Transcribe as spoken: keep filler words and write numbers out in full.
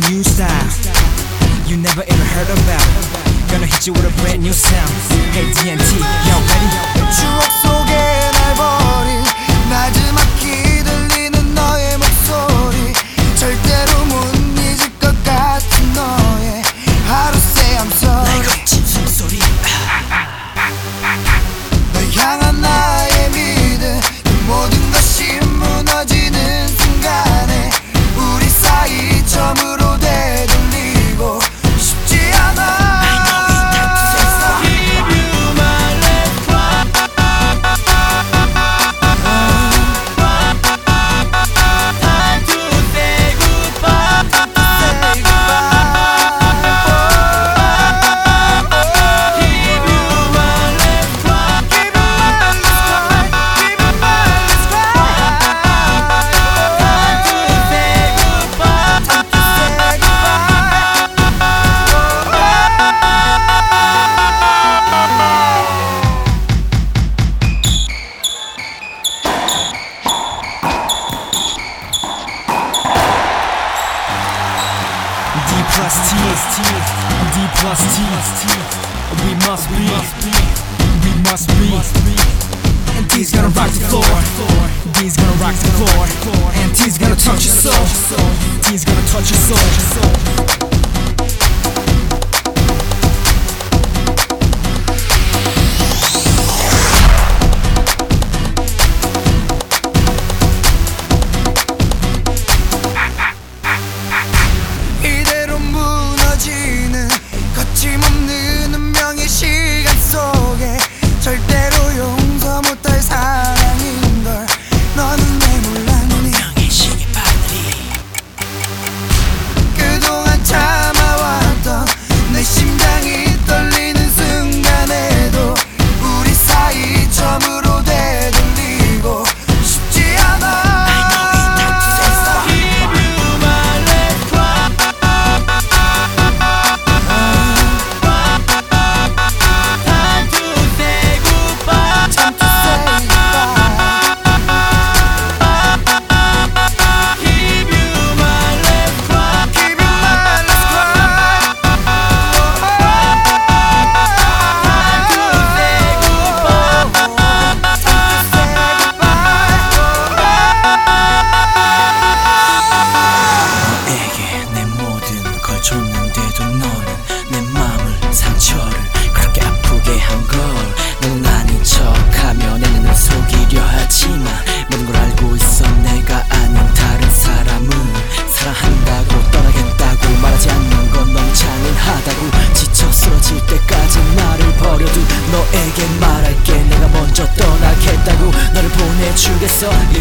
new style you never ever heard about. Gonna hit you with a brand new sound. Hey D N T, y'all ready? 추억 속에 날 버린 나지막히 들리는 너의 목소리, 절대로 못 잊을 것 같은 너의 하루 say I'm sorry. 날 거친 숨소리. 널 향한 나의 믿음, 그 모든 것이 무너지는 순간에 우리 사이 처음으로 되돌리고 싶지 않아. D plus T, D plus T, we must be, we must be. And D's gonna rock the floor, D's gonna rock the floor, and T's gonna touch your soul, T's gonna touch your soul. 거침없는 운명의 시간 속에 절대로 용서 못할 사랑인걸 너는 왜 몰랐니? 운명의 시계바늘이 그동안 참아왔던 내 심장이 떨리는 순간에도 우리 사이 처음으로 되돌리고 싶지 않아. 줬는데도 너는 내 마음을 상처를 그렇게 아프게 한 걸. 너는 아닌 척하며 내 눈을 속이려 하지만 모든 걸 알고 있어. 내가 아닌 다른 사람을 사랑한다고 떠나겠다고 말하지 않는 건 너무 잔인하다고. 지쳐 쓰러질 때까지 나를 버려도 너에게 말할게. 내가 먼저 떠나겠다고 너를 보내주겠어.